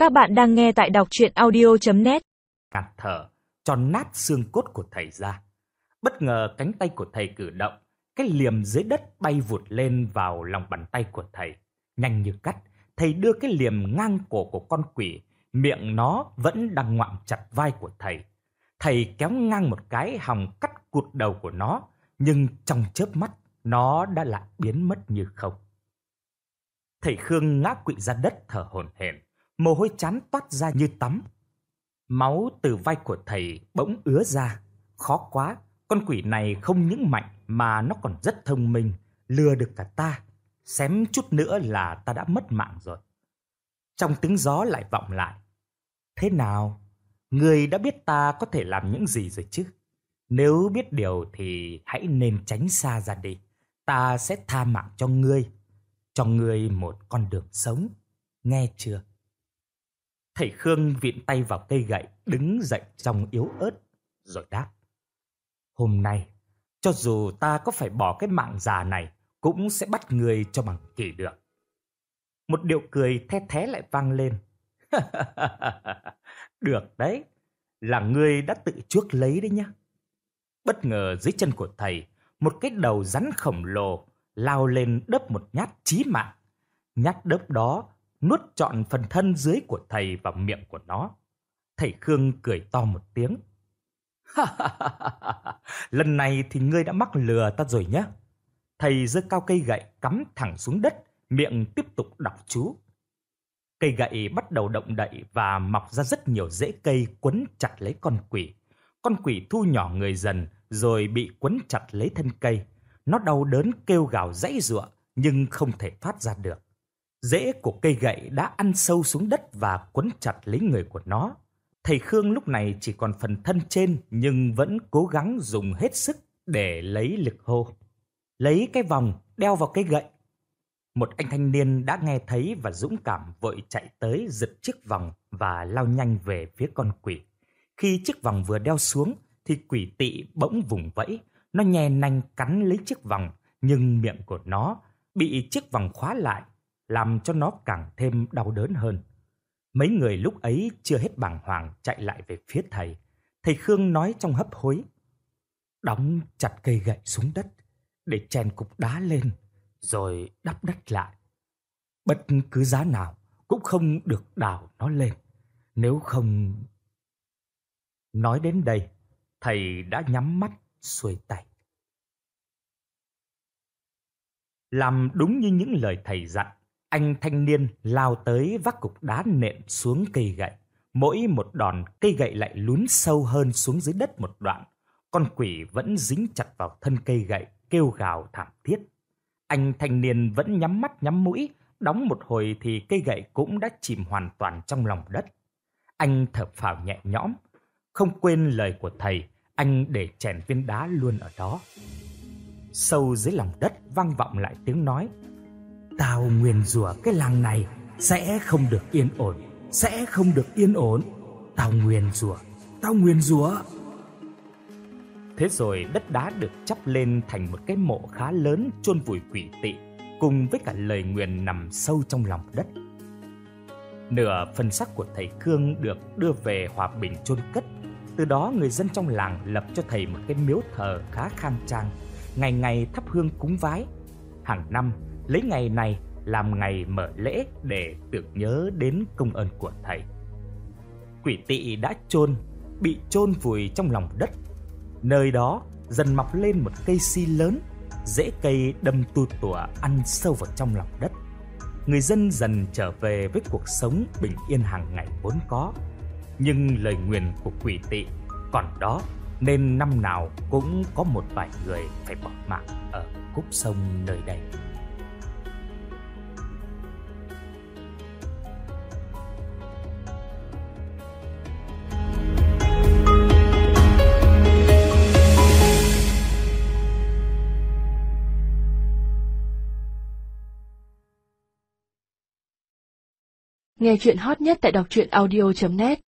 Các bạn đang nghe tại đọc truyện audio.net. Ngạt thở, cho nát xương cốt của thầy ra. Bất ngờ cánh tay của thầy cử động, cái liềm dưới đất bay vụt lên vào lòng bàn tay của thầy. Nhanh như cắt, thầy đưa cái liềm ngang cổ của con quỷ, miệng nó vẫn đang ngoạm chặt vai của thầy. Thầy kéo ngang một cái hòng cắt cụt đầu của nó, nhưng trong chớp mắt, nó đã lại biến mất như không. Thầy Khương ngã quỵ ra đất thở hổn hển, mồ hôi trán toát ra như tắm. Máu từ vai của thầy bỗng ứa ra. Khó quá, con quỷ này không những mạnh mà nó còn rất thông minh, lừa được cả ta. Xém chút nữa là ta đã mất mạng rồi. Trong tiếng gió lại vọng lại. Thế nào? Ngươi đã biết ta có thể làm những gì rồi chứ? Nếu biết điều thì hãy nên tránh xa ra đi. Ta sẽ tha mạng cho ngươi một con đường sống. Nghe chưa? Thầy Khương vịn tay vào cây gậy, đứng dậy trong yếu ớt, rồi đáp. Hôm nay, cho dù ta có phải bỏ cái mạng già này, cũng sẽ bắt ngươi cho bằng kỷ được. Một điệu cười the thé lại vang lên. Được đấy, là ngươi đã tự chuốc lấy đấy nhá. Bất ngờ dưới chân của thầy, một cái đầu rắn khổng lồ lao lên đớp một nhát chí mạng. Nhát đớp đó nuốt trọn phần thân dưới của thầy vào miệng của nó. Thầy Khương cười to một tiếng. Lần này thì ngươi đã mắc lừa ta rồi nhé. Thầy giơ cao cây gậy cắm thẳng xuống đất, miệng tiếp tục đọc chú. Cây gậy bắt đầu động đậy và mọc ra rất nhiều rễ cây quấn chặt lấy con quỷ. Con quỷ thu nhỏ người dần rồi bị quấn chặt lấy thân cây. Nó đau đớn kêu gào giãy giụa nhưng không thể thoát ra được. Rễ của cây gậy đã ăn sâu xuống đất và quấn chặt lấy người của nó. Thầy Khương lúc này chỉ còn phần thân trên nhưng vẫn cố gắng dùng hết sức để lấy lực hô. Lấy cái vòng đeo vào cây gậy. Một anh thanh niên đã nghe thấy và dũng cảm vội chạy tới giật chiếc vòng và lao nhanh về phía con quỷ. Khi chiếc vòng vừa đeo xuống thì quỷ tị bỗng vùng vẫy. Nó nhe nanh cắn lấy chiếc vòng nhưng miệng của nó bị chiếc vòng khóa lại, làm cho nó càng thêm đau đớn hơn. Mấy người lúc ấy chưa hết bàng hoàng chạy lại về phía thầy. Thầy Khương nói trong hấp hối. Đóng chặt cây gậy xuống đất để chèn cục đá lên rồi đắp đất lại. Bất cứ giá nào cũng không được đào nó lên. Nếu không... Nói đến đây, thầy đã nhắm mắt xuôi tay. Làm đúng như những lời thầy dặn, anh thanh niên lao tới vác cục đá nện xuống cây gậy. Mỗi một đòn cây gậy lại lún sâu hơn xuống dưới đất một đoạn. Con quỷ vẫn dính chặt vào thân cây gậy, kêu gào thảm thiết. Anh thanh niên vẫn nhắm mắt nhắm mũi, đóng một hồi thì cây gậy cũng đã chìm hoàn toàn trong lòng đất. Anh thở phào nhẹ nhõm, không quên lời của thầy, anh để chèn viên đá luôn ở đó. Sâu dưới lòng đất vang vọng lại tiếng nói. Tao nguyền rủa cái làng này sẽ không được yên ổn, sẽ không được yên ổn. Tao nguyền rủa. Thế rồi đất đá được chắp lên thành một cái mộ khá lớn chôn vùi quỷ tị, cùng với cả lời nguyền nằm sâu trong lòng đất. Nửa phần xác của thầy Khương được đưa về Hòa Bình chôn cất. Từ đó người dân trong làng lập cho thầy một cái miếu thờ khá khang trang, ngày ngày thắp hương cúng vái. Hàng năm lấy ngày này làm ngày mở lễ để tưởng nhớ đến công ơn của thầy. Quỷ tị đã bị chôn vùi trong lòng đất. Nơi đó dần mọc lên một cây si lớn, rễ cây đâm tu tủa ăn sâu vào trong lòng đất. Người dân dần trở về với cuộc sống bình yên hàng ngày vốn có. Nhưng lời nguyền của quỷ tị còn đó, nên năm nào cũng có một vài người phải bỏ mạng ở khúc sông nơi đây. Nghe chuyện hot nhất tại đọc truyện audio.net